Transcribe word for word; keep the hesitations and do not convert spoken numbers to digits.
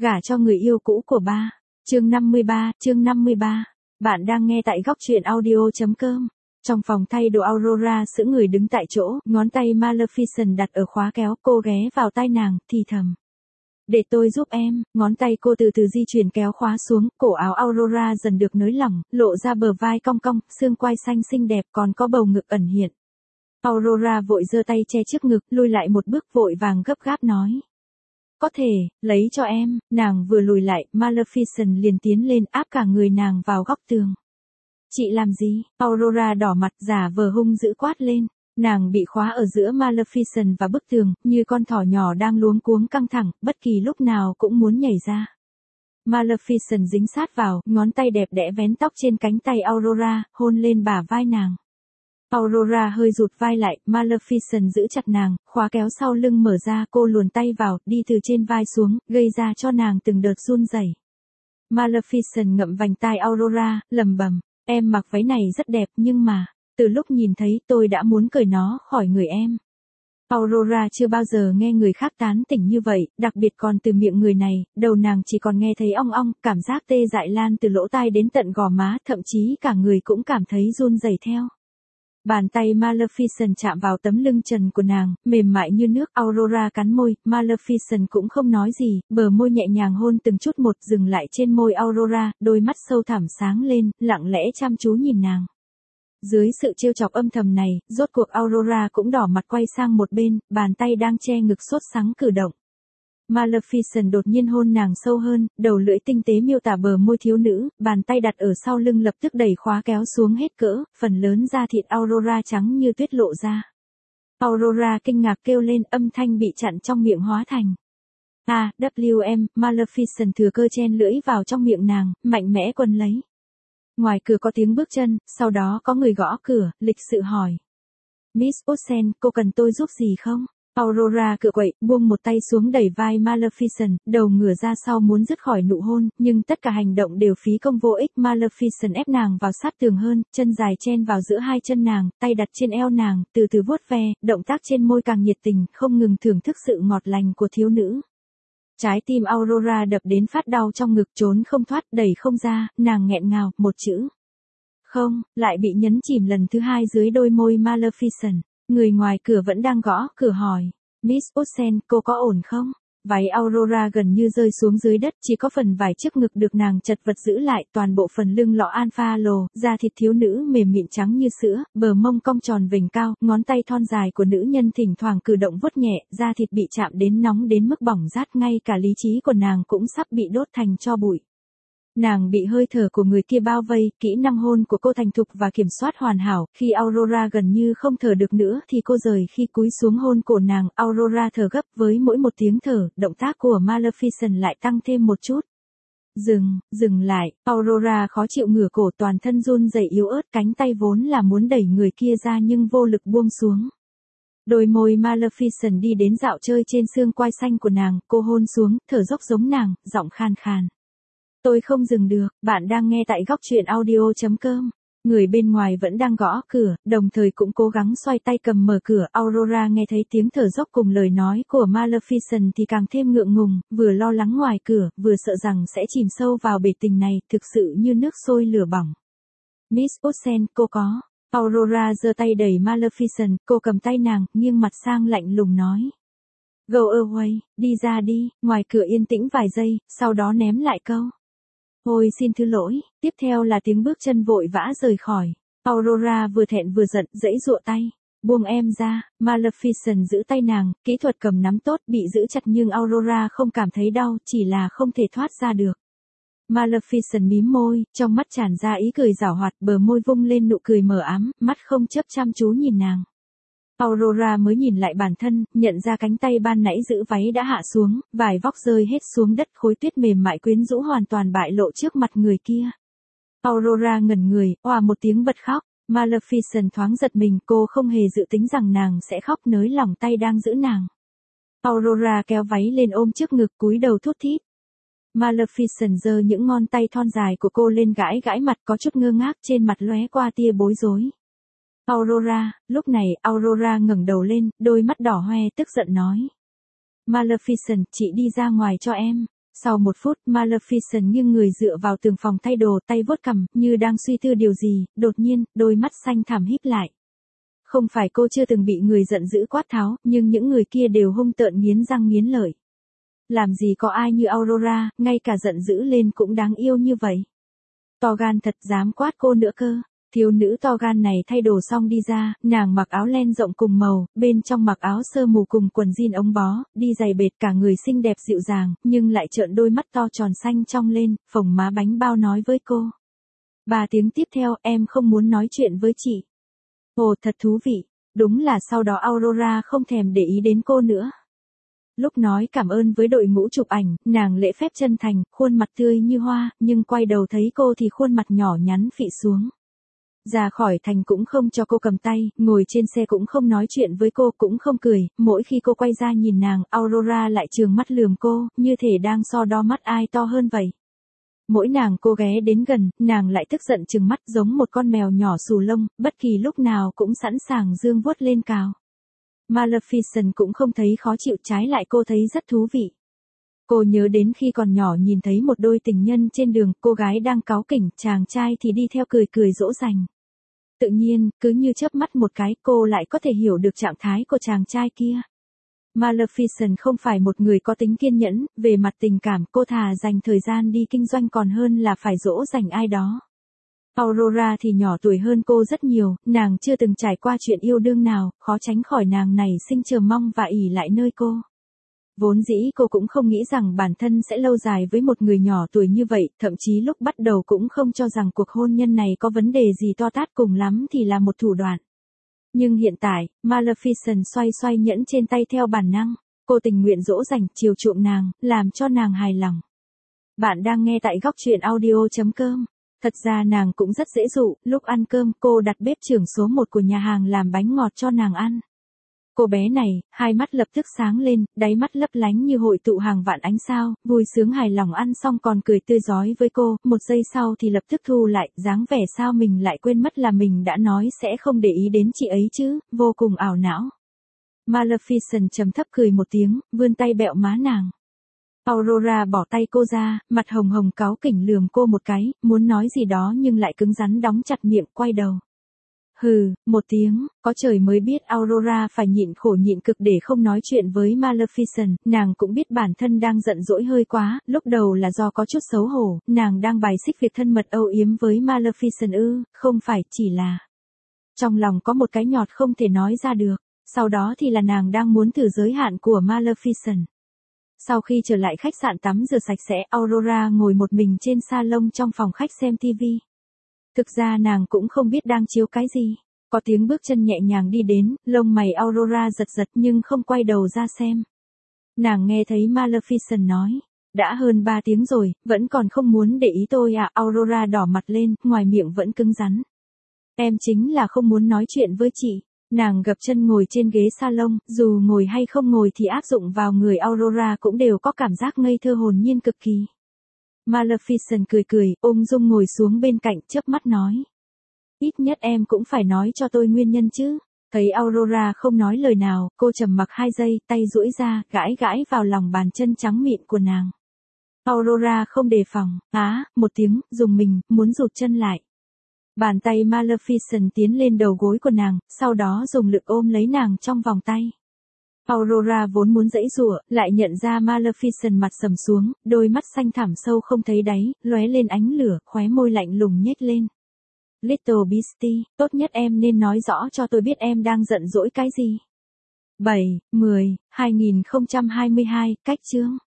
Gả cho người yêu cũ của ba. Chương năm mươi ba, chương năm mươi ba. Bạn đang nghe tại góc truyện audio.com. Trong phòng thay đồ Aurora sững người đứng tại chỗ, ngón tay Maleficent đặt ở khóa kéo, cô ghé vào tai nàng, thì thầm. Để tôi giúp em, ngón tay cô từ từ di chuyển kéo khóa xuống, cổ áo Aurora dần được nới lỏng, lộ ra bờ vai cong cong, xương quai xanh xinh đẹp còn có bầu ngực ẩn hiện. Aurora vội giơ tay che trước ngực, lùi lại một bước vội vàng gấp gáp nói. Có thể, lấy cho em, nàng vừa lùi lại, Maleficent liền tiến lên áp cả người nàng vào góc tường. Chị làm gì? Aurora đỏ mặt giả vờ hung dữ quát lên. Nàng bị khóa ở giữa Maleficent và bức tường, như con thỏ nhỏ đang luống cuống căng thẳng, bất kỳ lúc nào cũng muốn nhảy ra. Maleficent dính sát vào, ngón tay đẹp đẽ vén tóc trên cánh tay Aurora, hôn lên bả vai nàng. Aurora hơi rụt vai lại, Maleficent giữ chặt nàng, khóa kéo sau lưng mở ra, cô luồn tay vào, đi từ trên vai xuống, gây ra cho nàng từng đợt run rẩy. Maleficent ngậm vành tai Aurora, lẩm bẩm, em mặc váy này rất đẹp nhưng mà, từ lúc nhìn thấy tôi đã muốn cởi nó khỏi người em. Aurora chưa bao giờ nghe người khác tán tỉnh như vậy, đặc biệt còn từ miệng người này, đầu nàng chỉ còn nghe thấy ong ong, cảm giác tê dại lan từ lỗ tai đến tận gò má, thậm chí cả người cũng cảm thấy run rẩy theo. Bàn tay Maleficent chạm vào tấm lưng trần của nàng, mềm mại như nước. Aurora cắn môi, Maleficent cũng không nói gì, bờ môi nhẹ nhàng hôn từng chút một, dừng lại trên môi Aurora, đôi mắt sâu thẳm sáng lên, lặng lẽ chăm chú nhìn nàng. Dưới sự trêu chọc âm thầm này, rốt cuộc Aurora cũng đỏ mặt quay sang một bên, bàn tay đang che ngực sốt sắng cử động. Maleficent đột nhiên hôn nàng sâu hơn, đầu lưỡi tinh tế miêu tả bờ môi thiếu nữ, bàn tay đặt ở sau lưng lập tức đẩy khóa kéo xuống hết cỡ, phần lớn da thịt Aurora trắng như tuyết lộ ra. Aurora kinh ngạc kêu lên, âm thanh bị chặn trong miệng hóa thành. A, W M, Maleficent thừa cơ chen lưỡi vào trong miệng nàng, mạnh mẽ quấn lấy. Ngoài cửa có tiếng bước chân, sau đó có người gõ cửa, lịch sự hỏi. Miss Osen, cô cần tôi giúp gì không? Aurora cựa quậy, buông một tay xuống đẩy vai Maleficent, đầu ngửa ra sau muốn dứt khỏi nụ hôn, nhưng tất cả hành động đều phí công vô ích. Maleficent ép nàng vào sát tường hơn, chân dài chen vào giữa hai chân nàng, tay đặt trên eo nàng, từ từ vuốt ve, động tác trên môi càng nhiệt tình, không ngừng thưởng thức sự ngọt lành của thiếu nữ. Trái tim Aurora đập đến phát đau trong ngực, trốn không thoát, đẩy không ra, nàng nghẹn ngào, một chữ. Không, lại bị nhấn chìm lần thứ hai dưới đôi môi Maleficent. Người ngoài cửa vẫn đang gõ, cửa hỏi. Miss Osen, cô có ổn không? Váy Aurora gần như rơi xuống dưới đất, chỉ có phần vải trước ngực được nàng chật vật giữ lại, toàn bộ phần lưng lọ alpha lồ, da thịt thiếu nữ mềm mịn trắng như sữa, bờ mông cong tròn vành cao, ngón tay thon dài của nữ nhân thỉnh thoảng cử động vuốt nhẹ, da thịt bị chạm đến nóng đến mức bỏng rát, ngay cả lý trí của nàng cũng sắp bị đốt thành tro bụi. Nàng bị hơi thở của người kia bao vây, kỹ năng hôn của cô thành thục và kiểm soát hoàn hảo, khi Aurora gần như không thở được nữa thì cô rời khi cúi xuống hôn cổ nàng, Aurora thở gấp, với mỗi một tiếng thở, động tác của Maleficent lại tăng thêm một chút. Dừng, dừng lại, Aurora khó chịu ngửa cổ, toàn thân run rẩy yếu ớt, cánh tay vốn là muốn đẩy người kia ra nhưng vô lực buông xuống. Đôi môi Maleficent đi đến dạo chơi trên xương quai xanh của nàng, cô hôn xuống, thở dốc giống nàng, giọng khan khan. Tôi không dừng được, bạn đang nghe tại góc truyện audio.com. Người bên ngoài vẫn đang gõ cửa, đồng thời cũng cố gắng xoay tay cầm mở cửa. Aurora nghe thấy tiếng thở dốc cùng lời nói của Maleficent thì càng thêm ngượng ngùng, vừa lo lắng ngoài cửa, vừa sợ rằng sẽ chìm sâu vào bể tình này, thực sự như nước sôi lửa bỏng. Miss Osen, cô có. Aurora giơ tay đẩy Maleficent, cô cầm tay nàng, nghiêng mặt sang lạnh lùng nói. Go away, đi ra đi. Ngoài cửa yên tĩnh vài giây, sau đó ném lại câu. Ôi xin thứ lỗi, tiếp theo là tiếng bước chân vội vã rời khỏi. Aurora vừa thẹn vừa giận, giãy giụa tay. Buông em ra, Maleficent giữ tay nàng, kỹ thuật cầm nắm tốt, bị giữ chặt nhưng Aurora không cảm thấy đau, chỉ là không thể thoát ra được. Maleficent mím môi, trong mắt tràn ra ý cười giảo hoạt, bờ môi vung lên nụ cười mờ ám, mắt không chớp chăm chú nhìn nàng. Aurora mới nhìn lại bản thân, nhận ra cánh tay ban nãy giữ váy đã hạ xuống, vải vóc rơi hết xuống đất, khối tuyết mềm mại quyến rũ hoàn toàn bại lộ trước mặt người kia. Aurora ngẩn người, oà một tiếng bật khóc, Maleficent thoáng giật mình, cô không hề dự tính rằng nàng sẽ khóc, nới lỏng tay đang giữ nàng. Aurora kéo váy lên ôm trước ngực, cúi đầu thút thít. Maleficent giơ những ngón tay thon dài của cô lên gãi gãi mặt, có chút ngơ ngác, trên mặt lóe qua tia bối rối. Aurora, lúc này Aurora ngẩng đầu lên, đôi mắt đỏ hoe tức giận nói. Maleficent, chị đi ra ngoài cho em. Sau một phút, Maleficent nghiêng người dựa vào tường phòng thay đồ, tay vuốt cằm, như đang suy tư điều gì, đột nhiên, đôi mắt xanh thẳm híp lại. Không phải cô chưa từng bị người giận dữ quát tháo, nhưng những người kia đều hung tợn nghiến răng nghiến lợi. Làm gì có ai như Aurora, ngay cả giận dữ lên cũng đáng yêu như vậy. To gan thật, dám quát cô nữa cơ. Thiếu nữ to gan này thay đồ xong đi ra, nàng mặc áo len rộng cùng màu, bên trong mặc áo sơ mù cùng quần jean ống bó, đi giày bệt, cả người xinh đẹp dịu dàng, nhưng lại trợn đôi mắt to tròn xanh trong lên, phồng má bánh bao nói với cô. Ba tiếng tiếp theo, em không muốn nói chuyện với chị. Ồ, thật thú vị. Đúng là sau đó Aurora không thèm để ý đến cô nữa. Lúc nói cảm ơn với đội ngũ chụp ảnh, nàng lễ phép chân thành, khuôn mặt tươi như hoa, nhưng quay đầu thấy cô thì khuôn mặt nhỏ nhắn phị xuống. Ra khỏi thành cũng không cho cô cầm tay, ngồi trên xe cũng không nói chuyện với cô, cũng không cười, mỗi khi cô quay ra nhìn nàng, Aurora lại trừng mắt lườm cô, như thể đang so đo mắt ai to hơn vậy. Mỗi nàng cô ghé đến gần, nàng lại tức giận trừng mắt giống một con mèo nhỏ xù lông, bất kỳ lúc nào cũng sẵn sàng giương vuốt lên cào. Maleficent cũng không thấy khó chịu, trái lại cô thấy rất thú vị. Cô nhớ đến khi còn nhỏ nhìn thấy một đôi tình nhân trên đường, cô gái đang cáu kỉnh, chàng trai thì đi theo cười cười dỗ dành. Tự nhiên, cứ như chớp mắt một cái, cô lại có thể hiểu được trạng thái của chàng trai kia. Maleficent không phải một người có tính kiên nhẫn, về mặt tình cảm cô thà dành thời gian đi kinh doanh còn hơn là phải dỗ dành ai đó. Aurora thì nhỏ tuổi hơn cô rất nhiều, nàng chưa từng trải qua chuyện yêu đương nào, khó tránh khỏi nàng này sinh chờ mong và ỷ lại nơi cô. Vốn dĩ cô cũng không nghĩ rằng bản thân sẽ lâu dài với một người nhỏ tuổi như vậy, thậm chí lúc bắt đầu cũng không cho rằng cuộc hôn nhân này có vấn đề gì to tát, cùng lắm thì là một thủ đoạn. Nhưng hiện tại, Maleficent xoay xoay nhẫn trên tay theo bản năng, cô tình nguyện dỗ dành, chiều chuộng nàng, làm cho nàng hài lòng. Bạn đang nghe tại góc truyện audio chấm com. Thật ra nàng cũng rất dễ dụ, lúc ăn cơm cô đặt bếp trưởng số một của nhà hàng làm bánh ngọt cho nàng ăn. Cô bé này, hai mắt lập tức sáng lên, đáy mắt lấp lánh như hội tụ hàng vạn ánh sao, vui sướng hài lòng ăn xong còn cười tươi rói với cô, một giây sau thì lập tức thu lại, dáng vẻ sao mình lại quên mất là mình đã nói sẽ không để ý đến chị ấy chứ, vô cùng ảo não. Maleficent trầm thấp cười một tiếng, vươn tay bẹo má nàng. Aurora bỏ tay cô ra, mặt hồng hồng cáu kỉnh lườm cô một cái, muốn nói gì đó nhưng lại cứng rắn đóng chặt miệng, quay đầu. Hừ, một tiếng, có trời mới biết Aurora phải nhịn khổ nhịn cực để không nói chuyện với Maleficent, nàng cũng biết bản thân đang giận dỗi hơi quá, lúc đầu là do có chút xấu hổ, nàng đang bài xích việc thân mật âu yếm với Maleficent ư, không phải, chỉ là trong lòng có một cái nhọt không thể nói ra được, sau đó thì là nàng đang muốn thử giới hạn của Maleficent. Sau khi trở lại khách sạn tắm rửa sạch sẽ, Aurora ngồi một mình trên salon trong phòng khách xem tivi. Thực ra nàng cũng không biết đang chiếu cái gì. Có tiếng bước chân nhẹ nhàng đi đến, lông mày Aurora giật giật nhưng không quay đầu ra xem. Nàng nghe thấy Maleficent nói, đã hơn ba tiếng rồi, vẫn còn không muốn để ý tôi à? Aurora đỏ mặt lên, ngoài miệng vẫn cứng rắn. Em chính là không muốn nói chuyện với chị. Nàng gập chân ngồi trên ghế salon, dù ngồi hay không ngồi thì áp dụng vào người Aurora cũng đều có cảm giác ngây thơ hồn nhiên cực kỳ. Maleficent cười cười, ung dung ngồi xuống bên cạnh, chớp mắt nói. Ít nhất em cũng phải nói cho tôi nguyên nhân chứ. Thấy Aurora không nói lời nào, cô trầm mặc hai giây, tay duỗi ra, gãi gãi vào lòng bàn chân trắng mịn của nàng. Aurora không đề phòng, á, một tiếng, dùng mình, muốn rụt chân lại. Bàn tay Maleficent tiến lên đầu gối của nàng, sau đó dùng lực ôm lấy nàng trong vòng tay. Aurora vốn muốn giãy giụa, lại nhận ra Maleficent mặt sầm xuống, đôi mắt xanh thẳm sâu không thấy đáy, lóe lên ánh lửa, khóe môi lạnh lùng nhếch lên. Little Beastie, tốt nhất em nên nói rõ cho tôi biết em đang giận dỗi cái gì. bảy, mười, hai nghìn không trăm hai mươi hai, cách chương.